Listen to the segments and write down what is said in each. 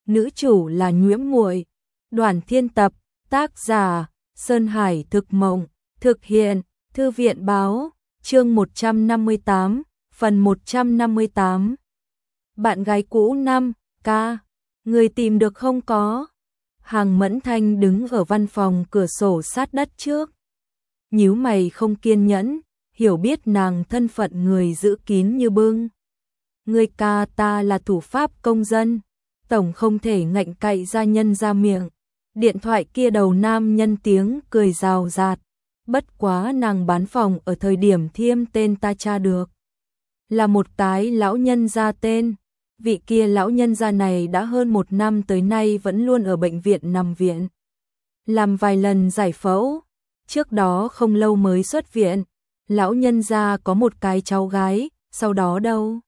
nữ chủ là Nhuễm Muội. Đoàn Thiên tập, tác giả Sơn Hải Thực Mộng, thực hiện Thư viện Báo, chương 158, phần 158. Bạn gái cũ 5, ca, người tìm được không có? Hằng Mẫn Thanh đứng ở văn phòng cửa sổ sát đất trước. Nhíu mày không kiên nhẫn, hiểu biết nàng thân phận người giữ kín như bưng. Người ca ta là thủ pháp công dân, tổng không thể ngạnh cậy ra nhân ra miệng. Điện thoại kia đầu nam nhân tiếng cười rào rạt. Bất quá nàng bán phòng ở thời điểm thiêm tên ta tra được. Là một cái lão nhân gia tên. Vị kia lão nhân gia này đã hơn 1 năm tới nay vẫn luôn ở bệnh viện nằm viện. Làm vài lần giải phẫu. Trước đó không lâu mới xuất viện. Lão nhân gia có một cái cháu gái. Sau đó đâu?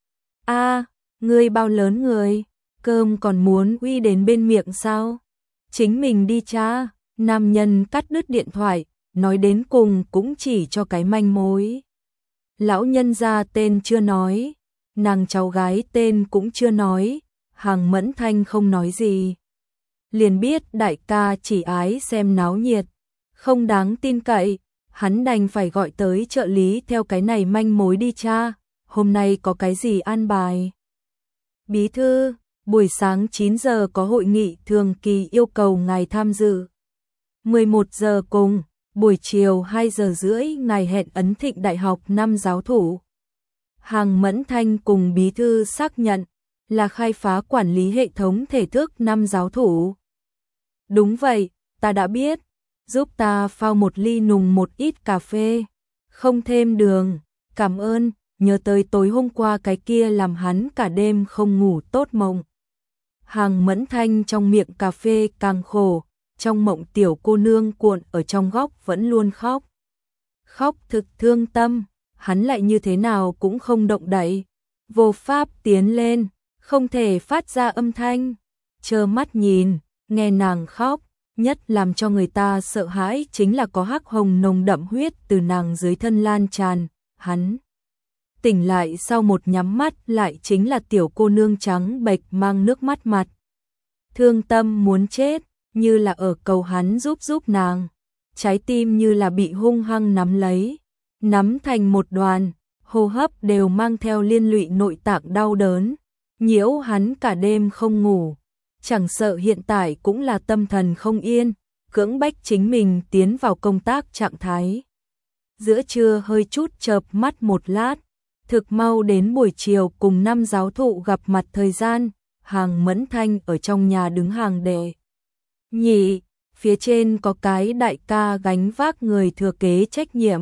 Ngươi bao lớn người? Cơm còn muốn uy đến bên miệng sao? Chính mình đi cha. Nam nhân cắt đứt điện thoại. Nói đến cùng cũng chỉ cho cái manh mối. Lão nhân gia tên chưa nói, nàng cháu gái tên cũng chưa nói, Hằng Mẫn Thanh không nói gì. Liền biết đại ca chỉ ái xem náo nhiệt, không đáng tin cậy, hắn đành phải gọi tới trợ lý theo cái này manh mối đi cha, hôm nay có cái gì an bài. Bí thư, buổi sáng 9 giờ có hội nghị thường kỳ yêu cầu ngài tham dự. 11 giờ cùng. Buổi chiều 2 giờ rưỡi ngài hẹn Ấn Thịnh Đại học 5 giáo thủ. Hằng Mẫn Thanh cùng bí thư xác nhận là khai phá quản lý hệ thống thể thức 5 giáo thủ. Đúng vậy, ta đã biết, giúp ta pha một ly nùng một ít cà phê, không thêm đường, cảm ơn, nhớ tới tối hôm qua cái kia làm hắn cả đêm không ngủ tốt mộng. Hằng Mẫn Thanh trong miệng cà phê càng khổ. Trong mộng tiểu cô nương cuộn ở trong góc vẫn luôn khóc. Khóc thực thương tâm, hắn lại như thế nào cũng không động đậy. Vô pháp tiến lên, không thể phát ra âm thanh. Trơ mắt nhìn, nghe nàng khóc, nhất làm cho người ta sợ hãi chính là có hắc hồng nồng đậm huyết từ nàng dưới thân lan tràn. Hắn tỉnh lại sau một nhắm mắt lại chính là tiểu cô nương trắng bệch mang nước mắt mặt. Thương tâm muốn chết. Như là ở cầu hắn giúp nàng, trái tim như là bị hung hăng nắm lấy, nắm thành một đoàn, hô hấp đều mang theo liên lụy nội tạng đau đớn, nhiễu hắn cả đêm không ngủ, chẳng sợ hiện tại cũng là tâm thần không yên, cưỡng bách chính mình tiến vào công tác trạng thái. Giữa trưa hơi chút chợp mắt một lát, thực mau đến buổi chiều cùng 5 giáo thụ gặp mặt thời gian, Hằng Mẫn Thanh ở trong nhà đứng hàng đệ nhị, phía trên có cái đại ca gánh vác người thừa kế trách nhiệm.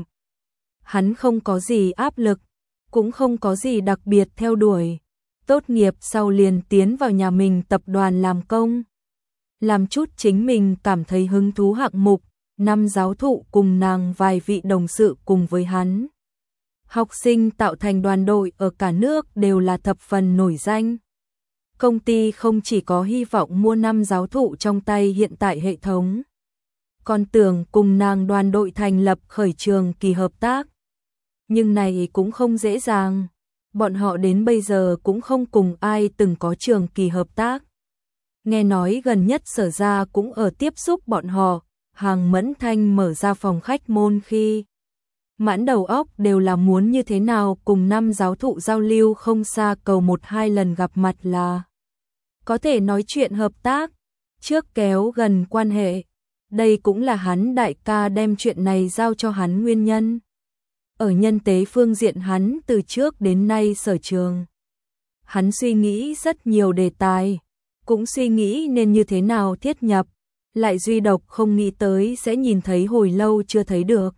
Hắn không có gì áp lực, cũng không có gì đặc biệt theo đuổi. Tốt nghiệp sau liền tiến vào nhà mình tập đoàn làm công. Làm chút chính mình cảm thấy hứng thú hạng mục, 5 giáo thụ cùng nàng vài vị đồng sự cùng với hắn. Học sinh tạo thành đoàn đội ở cả nước đều là thập phần nổi danh. Công ty không chỉ có hy vọng mua 5 giáo thụ trong tay hiện tại hệ thống, còn tưởng cùng nàng đoàn đội thành lập khởi trường kỳ hợp tác. Nhưng này cũng không dễ dàng, bọn họ đến bây giờ cũng không cùng ai từng có trường kỳ hợp tác. Nghe nói gần nhất Sở Ra cũng ở tiếp xúc bọn họ, Hằng Mẫn Thanh mở ra phòng khách môn khi mãn đầu óc đều là muốn như thế nào cùng 5 giáo thụ giao lưu không xa cầu 1-2 lần gặp mặt là có thể nói chuyện hợp tác, trước kéo gần quan hệ. Đây cũng là hắn đại ca đem chuyện này giao cho hắn nguyên nhân. Ở nhân tế phương diện hắn từ trước đến nay sở trường. Hắn suy nghĩ rất nhiều đề tài, cũng suy nghĩ nên như thế nào thiết nhập, lại duy độc không nghĩ tới sẽ nhìn thấy hồi lâu chưa thấy được.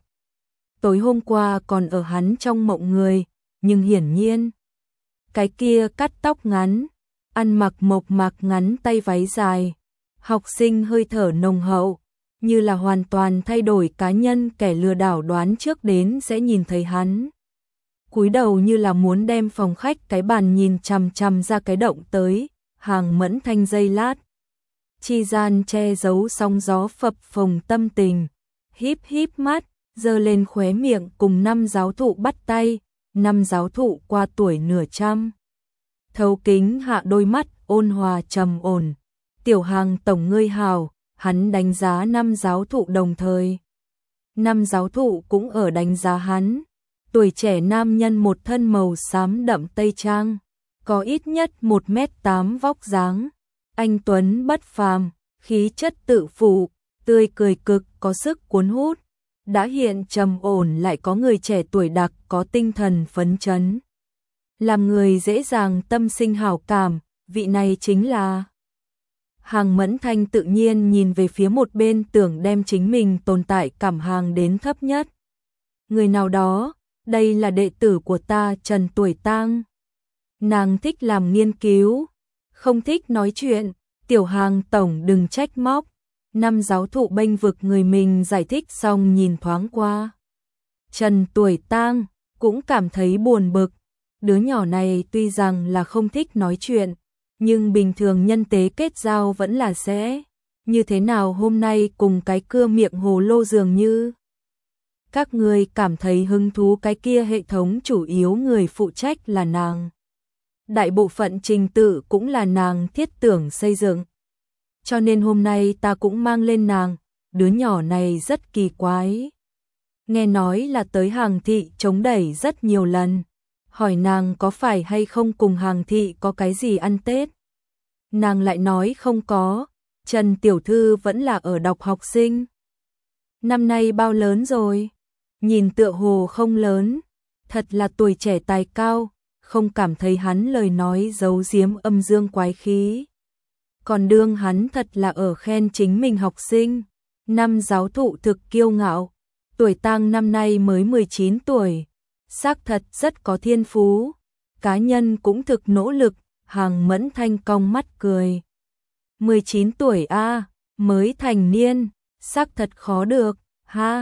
Tối hôm qua còn ở hắn trong mộng người, nhưng hiển nhiên, cái kia cắt tóc ngắn, ăn mặc mộc mạc ngắn tay váy dài, học sinh hơi thở nồng hậu, như là hoàn toàn thay đổi cá nhân kẻ lừa đảo đoán trước đến sẽ nhìn thấy hắn. Cúi đầu như là muốn đem phòng khách cái bàn nhìn chằm chằm ra cái động tới, Hằng Mẫn Thanh giây lát. Chi gian che giấu sóng gió phập phồng tâm tình, híp híp mắt, giơ lên khóe miệng cùng 5 giáo thụ bắt tay, 5 giáo thụ qua tuổi nửa trăm. thấu kính hạ đôi mắt ôn hòa trầm ổn. Tiểu Hàng tổng ngươi hào, hắn đánh giá năm giáo thụ đồng thời. Năm giáo thụ cũng ở đánh giá hắn. Tuổi trẻ nam nhân một thân màu xám đậm tây trang, có ít nhất 1m8 vóc dáng, anh tuấn bất phàm, khí chất tự phụ, tươi cười cực có sức cuốn hút, đã hiện trầm ổn lại có người trẻ tuổi đặc có tinh thần phấn chấn. Làm người dễ dàng tâm sinh hảo cảm, vị này chính là... Hàng Mẫn Thanh tự nhiên nhìn về phía một bên tưởng đem chính mình tồn tại cảm hàng đến thấp nhất. Người nào đó, đây là đệ tử của ta Trần Tuổi Tang. Nàng thích làm nghiên cứu, không thích nói chuyện, Tiểu Hàng tổng đừng trách móc. Năm giáo thụ bênh vực người mình giải thích xong nhìn thoáng qua. Trần Tuổi Tang cũng cảm thấy buồn bực. Đứa nhỏ này tuy rằng là không thích nói chuyện, nhưng bình thường nhân tế kết giao vẫn là sẽ. Như thế nào hôm nay cùng cái cưa miệng hồ lô dường như. Các người cảm thấy hứng thú cái kia hệ thống chủ yếu người phụ trách là nàng. Đại bộ phận trình tự cũng là nàng thiết tưởng xây dựng. Cho nên hôm nay ta cũng mang lên nàng, đứa nhỏ này rất kỳ quái. Nghe nói là tới Hàng thị chống đẩy rất nhiều lần. Hỏi nàng có phải hay không cùng Hàng thị có cái gì ăn Tết. Nàng lại nói không có, Trần Tiểu Thư vẫn là ở đọc học sinh. Năm nay bao lớn rồi? Nhìn tựa hồ không lớn, thật là tuổi trẻ tài cao, không cảm thấy hắn lời nói giấu giếm âm dương quái khí. Còn đương hắn thật là ở khen chính mình học sinh. Năm giáo thụ thực kiêu ngạo, Tuổi Tang năm nay mới 19 tuổi, xác thật rất có thiên phú, cá nhân cũng thực nỗ lực. Hàng Mẫn Thanh cong mắt cười. 19 tuổi a, mới thành niên, xác thật khó được, ha.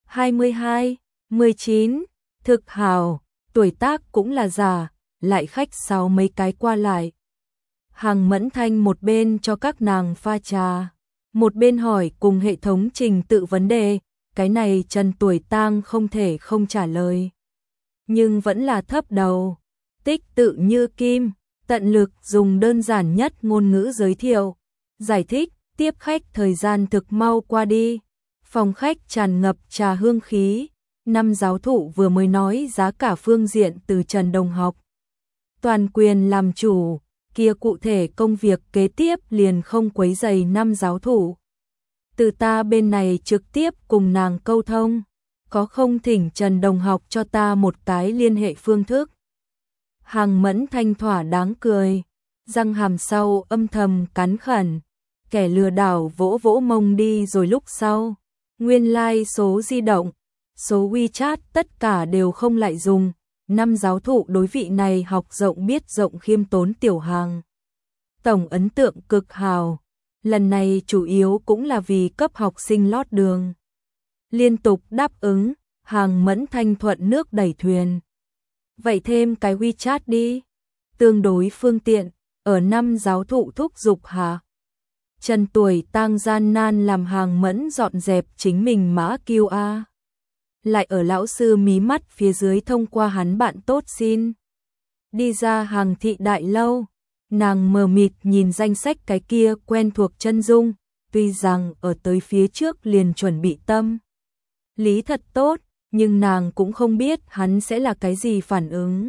22, 19, thực hào, tuổi tác cũng là già, lại khách sáo mấy cái qua lại. Hàng Mẫn Thanh một bên cho các nàng pha trà, một bên hỏi cùng hệ thống trình tự vấn đề, cái này Trần Tuổi Tang không thể không trả lời. Nhưng vẫn là thấp đầu, tích tự như kim, tận lực dùng đơn giản nhất ngôn ngữ giới thiệu, giải thích, tiếp khách thời gian thực mau qua đi. Phòng khách tràn ngập trà hương khí, năm giáo thụ vừa mới nói giá cả phương diện từ Trần đồng học. Toàn quyền làm chủ, kia cụ thể công việc kế tiếp liền không quấy rầy năm giáo thụ. Từ ta bên này trực tiếp cùng nàng câu thông, có không thỉnh Trần đồng học cho ta một cái liên hệ phương thức. Hàng Mẫn Thanh thỏa đáng cười, răng hàm sau âm thầm cắn khẩn, kẻ lừa đảo vỗ vỗ mông đi rồi lúc sau. Nguyên lai số di động, số WeChat tất cả đều không lại dùng. Năm giáo thụ đối vị này học rộng biết rộng khiêm tốn Tiểu Hàng. Tổng ấn tượng cực hào, lần này chủ yếu cũng là vì cấp học sinh lót đường. Liên tục đáp ứng, Hàng Mẫn Thanh thuận nước đẩy thuyền. Vậy thêm cái WeChat đi, tương đối phương tiện, ở năm giáo thụ thúc giục hạ. Trần Tuổi Tang gian nan làm Hàng Mẫn dọn dẹp chính mình mã QR. Lại ở lão sư mí mắt phía dưới thông qua hắn bạn tốt xin. Đi ra Hàng thị đại lâu, nàng mờ mịt nhìn danh sách cái kia quen thuộc chân dung, tuy rằng ở tới phía trước liền chuẩn bị tâm lý thật tốt, nhưng nàng cũng không biết hắn sẽ là cái gì phản ứng.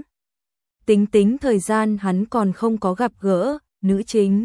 Tính thời gian hắn còn không có gặp gỡ, nữ chính.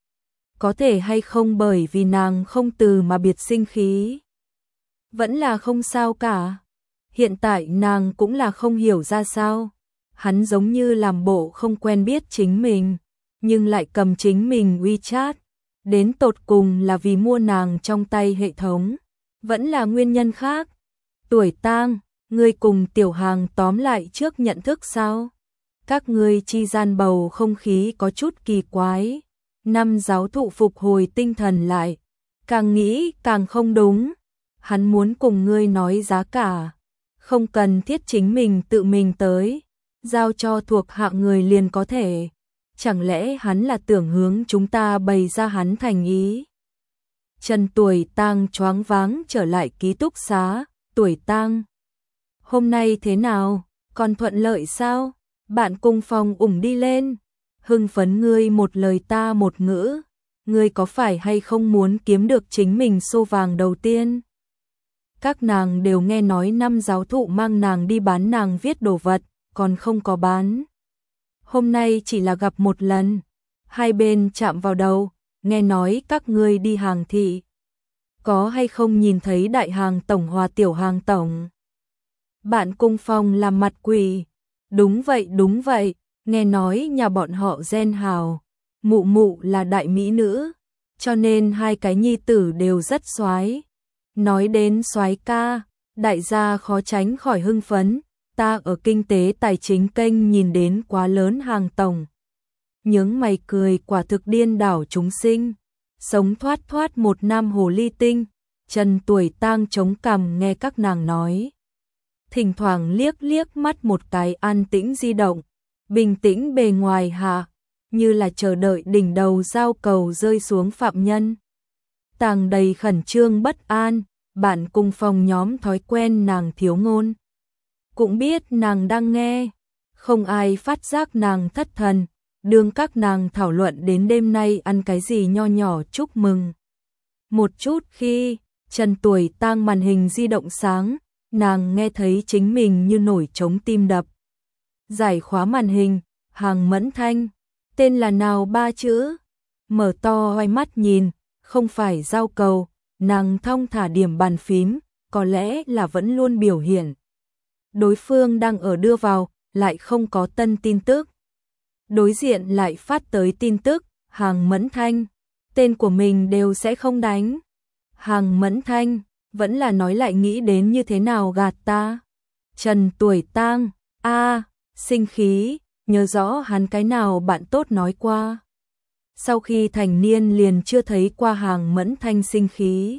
Có thể hay không bởi vì nàng không từ mà biệt sinh khí. Vẫn là không sao cả. Hiện tại nàng cũng là không hiểu ra sao. Hắn giống như làm bộ không quen biết chính mình, nhưng lại cầm chính mình WeChat. Đến tột cùng là vì mua nàng trong tay hệ thống, vẫn là nguyên nhân khác. Tuổi Tang, ngươi cùng Tiểu Hàng tóm lại trước nhận thức sao? Các ngươi chi gian bầu không khí có chút kỳ quái. Năm giáo thụ phục hồi tinh thần lại, càng nghĩ càng không đúng. Hắn muốn cùng ngươi nói giá cả, không cần thiết chính mình tự mình tới, giao cho thuộc hạ người liền có thể. Chẳng lẽ hắn là tưởng hướng chúng ta bày ra hắn thành ý? Trần Tuổi Tang choáng váng trở lại ký túc xá. Tuổi Tang, hôm nay thế nào, còn thuận lợi sao? Bạn cùng phòng ủng đi lên. hưng phấn ngươi một lời ta một ngữ, ngươi có phải hay không muốn kiếm được chính mình xô vàng đầu tiên? Các nàng đều nghe nói năm giáo thụ mang nàng đi bán nàng viết đồ vật, còn không có bán. Hôm nay chỉ là gặp một lần, hai bên chạm vào đầu, nghe nói các ngươi đi hàng thị. Có hay không nhìn thấy đại hàng tổng hòa tiểu hàng tổng? Bạn Cung Phong làm mặt quỷ. Đúng vậy, nghe nói nhà bọn họ gen hào, mụ mụ là đại mỹ nữ, cho nên hai cái nhi tử đều rất soái. Nói đến soái ca, đại gia khó tránh khỏi hưng phấn, ta ở kinh tế tài chính kênh nhìn đến quá lớn hàng tổng. Nhướng mày cười quả thực điên đảo chúng sinh, sống thoát thoát một nam hồ ly tinh, Trần Tuổi Tang chống cằm nghe các nàng nói. Thỉnh thoảng liếc liếc mắt một cái an tĩnh di động, bình tĩnh bề ngoài hạ, như là chờ đợi đỉnh đầu giao cầu rơi xuống phạm nhân. Tàng đầy khẩn trương bất an, bạn cùng phòng nhóm thói quen nàng thiếu ngôn. Cũng biết nàng đang nghe, không ai phát giác nàng thất thần, đương các nàng thảo luận đến đêm nay ăn cái gì nho nhỏ chúc mừng. Một chút khi Trần Tuổi Tang màn hình di động sáng, nàng nghe thấy chính mình như nổi trống tim đập. Giải khóa màn hình, Hàng Mẫn Thanh, tên là nào ba chữ? Mở to hai mắt nhìn, không phải giao cầu, nàng thong thả điểm bàn phím, có lẽ là vẫn luôn biểu hiện. Đối phương đang ở đưa vào, lại không có tân tin tức. Đối diện lại phát tới tin tức, Hàng Mẫn Thanh, tên của mình đều sẽ không đánh. Hàng Mẫn Thanh, vẫn là nói lại nghĩ đến như thế nào gạt ta. Trần Tuổi Tang, sinh khí, nhớ rõ hắn cái nào bạn tốt nói qua. Sau khi thành niên liền chưa thấy qua Hàng Mẫn Thanh sinh khí.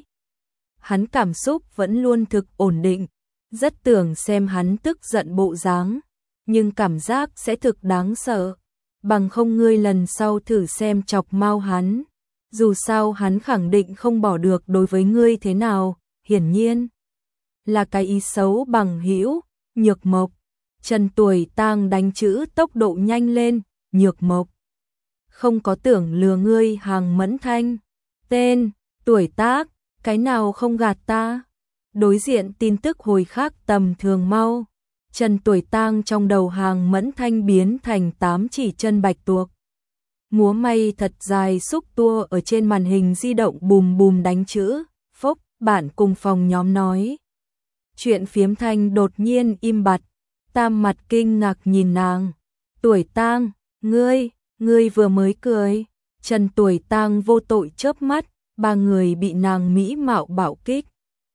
Hắn cảm xúc vẫn luôn thực ổn định, rất tưởng xem hắn tức giận bộ dáng, nhưng cảm giác sẽ thực đáng sợ. Bằng không ngươi lần sau thử xem chọc mau hắn. Dù sao hắn khẳng định không bỏ được đối với ngươi thế nào, hiển nhiên là cái ý xấu bằng hữu. Nhược Mộc. Trần Tuổi Tang đánh chữ tốc độ nhanh lên. Nhược Mộc, không có tưởng lừa ngươi. Hàng Mẫn Thanh, tên, tuổi tác, cái nào không gạt ta. Đối diện tin tức hồi khác tầm thường mau. Trần Tuổi Tang trong đầu Hàng Mẫn Thanh biến thành 8 chỉ chân bạch tuộc. Múa may thật dài xúc tua ở trên màn hình di động bùm bùm đánh chữ. Phốc, bạn cùng phòng nhóm nói. Chuyện phiếm thanh đột nhiên im bặt. Tam mặt kinh ngạc nhìn nàng. Tuổi Tang, ngươi vừa mới cười. Trần Tuổi Tang vô tội chớp mắt, ba người bị nàng mỹ mạo bạo kích.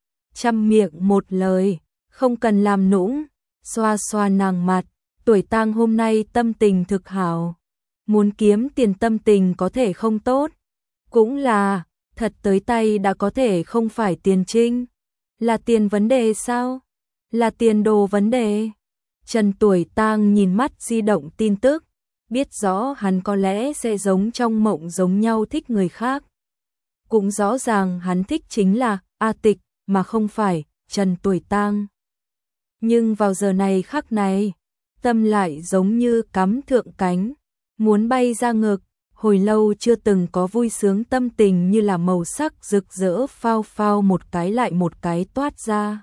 Trăm miệng một lời, không cần làm nũng, xoa xoa nàng mặt. Tuổi Tang hôm nay tâm tình thực hảo. Muốn kiếm tiền tâm tình có thể không tốt. Cũng là, thật tới tay đã có thể không phải tiền trinh. Là tiền vấn đề sao? Là tiền đồ vấn đề. Trần Tuổi Tang nhìn mắt di động tin tức, biết rõ hắn có lẽ sẽ giống trong mộng giống nhau thích người khác. Cũng rõ ràng hắn thích chính là A Tịch, mà không phải Trần Tuổi Tang. Nhưng vào giờ này khắc này, tâm lại giống như cắm thượng cánh, muốn bay ra ngực, hồi lâu chưa từng có vui sướng tâm tình như là màu sắc rực rỡ phao phao một cái lại một cái toát ra.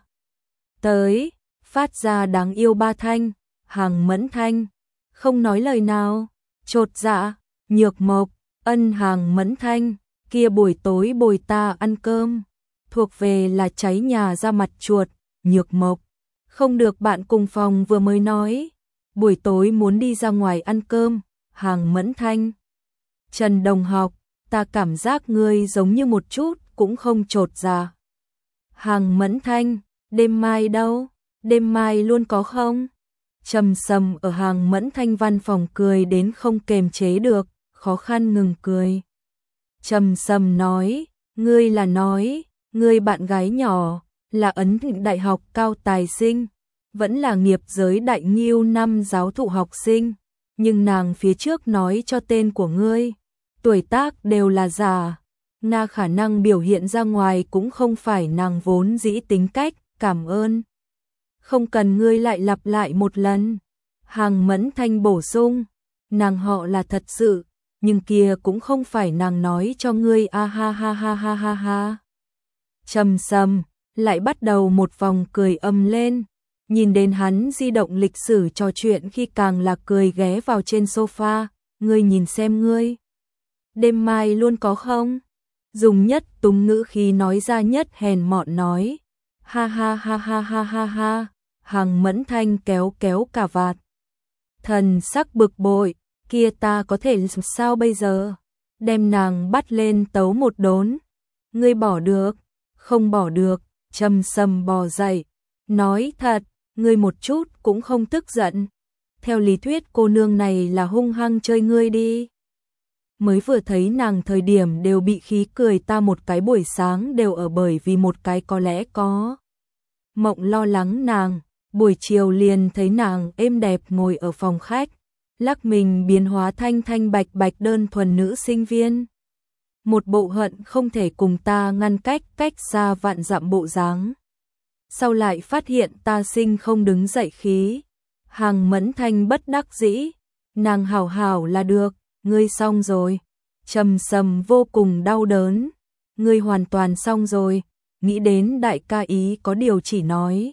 Tới, phát ra đáng yêu ba thanh, Hàng Mẫn Thanh, không nói lời nào, chột dạ, Nhược Mộc, ân. Hàng Mẫn Thanh, kia buổi tối bồi ta ăn cơm, thuộc về là cháy nhà ra mặt chuột. Nhược Mộc, không được, bạn cùng phòng vừa mới nói, buổi tối muốn đi ra ngoài ăn cơm. Hàng Mẫn Thanh, Trần đồng học, ta cảm giác ngươi giống như một chút cũng không chột dạ. Hàng Mẫn Thanh, đêm mai đâu? Đêm mai luôn có không? Trầm sầm ở Hàng Mẫn Thanh văn phòng cười đến không kềm chế được, khó khăn ngừng cười. Trầm sầm nói, ngươi là nói, ngươi bạn gái nhỏ, là Ấn Thịnh Đại học cao tài sinh, vẫn là nghiệp giới đại nghiêu năm giáo thụ học sinh, nhưng nàng phía trước nói cho tên của ngươi, tuổi tác đều là giả, na khả năng biểu hiện ra ngoài cũng không phải nàng vốn dĩ tính cách, cảm ơn. Không cần ngươi lại lặp lại một lần. Hàng Mẫn Thanh bổ sung, nàng họ là thật sự, nhưng kia cũng không phải nàng nói cho ngươi a ha ha ha ha ha ha. Trầm Sâm lại bắt đầu một vòng cười ầm lên, nhìn đến hắn di động lịch sử trò chuyện khi càng là cười ghé vào trên sofa, ngươi nhìn xem ngươi. Đêm mai luôn có không? Dùng nhất túng ngữ khí nói ra nhất hèn mọn nói. Ha ha ha ha ha ha ha, Hằng Mẫn Thanh kéo kéo cà vạt. Thần sắc bực bội, kia ta có thể làm sao bây giờ? Đem nàng bắt lên tấu một đốn. Ngươi bỏ được, không bỏ được, Trầm Sâm bò dậy. Nói thật, ngươi một chút cũng không tức giận. Theo lý thuyết cô nương này là hung hăng chơi ngươi đi. Mới vừa thấy nàng thời điểm đều bị khí cười ta một cái buổi sáng đều ở bởi vì một cái có lẽ có. Mộng lo lắng nàng, buổi chiều liền thấy nàng êm đẹp ngồi ở phòng khách, lắc mình biến hóa thanh thanh bạch bạch đơn thuần nữ sinh viên. Một bộ hận không thể cùng ta ngăn cách xa vạn dặm bộ dáng. Sau lại phát hiện ta sinh không đứng dậy khí. Hằng Mẫn Thanh bất đắc dĩ, nàng hảo hảo là được, ngươi xong rồi. Trầm Sâm vô cùng đau đớn, ngươi hoàn toàn xong rồi, nghĩ đến đại ca ý có điều chỉ nói.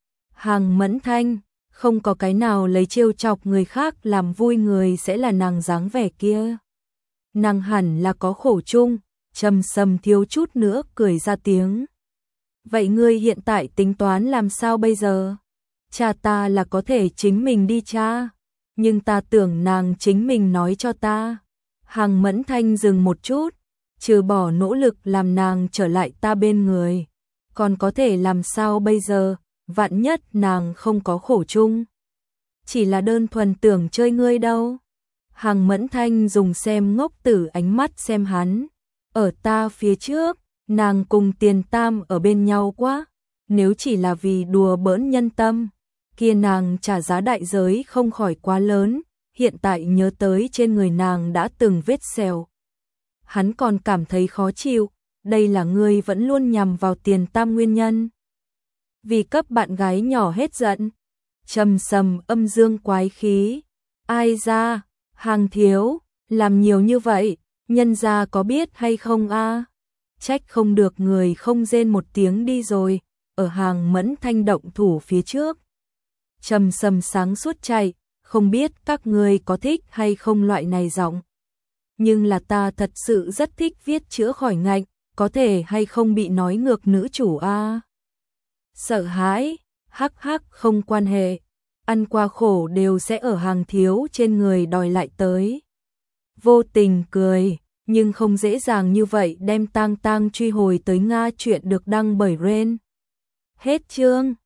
Hằng Mẫn Thanh, không có cái nào lấy trêu chọc người khác làm vui người sẽ là nàng dáng vẻ kia. Nàng hẳn là có khổ chung, Trầm Sâm thiếu chút nữa cười ra tiếng. Vậy ngươi hiện tại tính toán làm sao bây giờ? Cha ta là có thể chính mình đi cha, nhưng ta tưởng nàng chính mình nói cho ta. Hằng Mẫn Thanh dừng một chút, trừ bỏ nỗ lực làm nàng trở lại ta bên người, còn có thể làm sao bây giờ, vạn nhất nàng không có khổ chung. Chỉ là đơn thuần tưởng chơi ngươi đâu. Hằng Mẫn Thanh dùng xem ngốc tử ánh mắt xem hắn. Ở ta phía trước, nàng cùng Tiền Tam ở bên nhau quá, nếu chỉ là vì đùa bỡn nhân tâm, kia nàng trả giá đại giới không khỏi quá lớn, hiện tại nhớ tới trên người nàng đã từng vết sẹo. Hắn còn cảm thấy khó chịu, đây là ngươi vẫn luôn nhằm vào Tiền Tam nguyên nhân. Vì cấp bạn gái nhỏ hết giận. Trầm Sâm âm dương quái khí. Ai ra, Hàng thiếu, làm nhiều như vậy, nhân gia có biết hay không a? Trách không được người không rên một tiếng đi rồi, ở Hằng Mẫn Thanh động thủ phía trước. Trầm Sâm sáng suốt chạy, không biết các người có thích hay không loại này giọng. Nhưng là ta thật sự rất thích viết chữa khỏi ngạnh, có thể hay không bị nói ngược nữ chủ a? Sợ hãi, hắc hắc không quan hệ, ăn qua khổ đều sẽ ở Hàng thiếu trên người đòi lại tới. Vô tình cười, nhưng không dễ dàng như vậy đem tang tang truy hồi tới Nga chuyện được đăng bởi Ren. Hết chương.